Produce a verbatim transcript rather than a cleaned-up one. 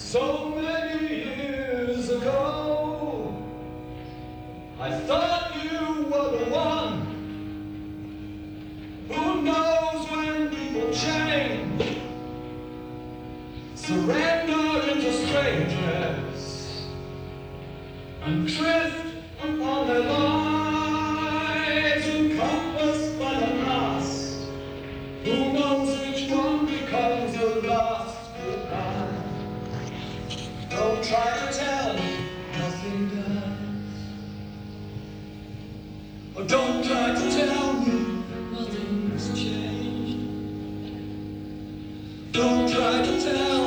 So many years ago, I thought you were the one. Who knows when people change, surrender into strangers, and drift upon their lives, encompassed by the past. Who knows which one becomes the last goodbye? Don't try to tell me nothing does. Or don't try to tell me nothing's changed. Don't try to tell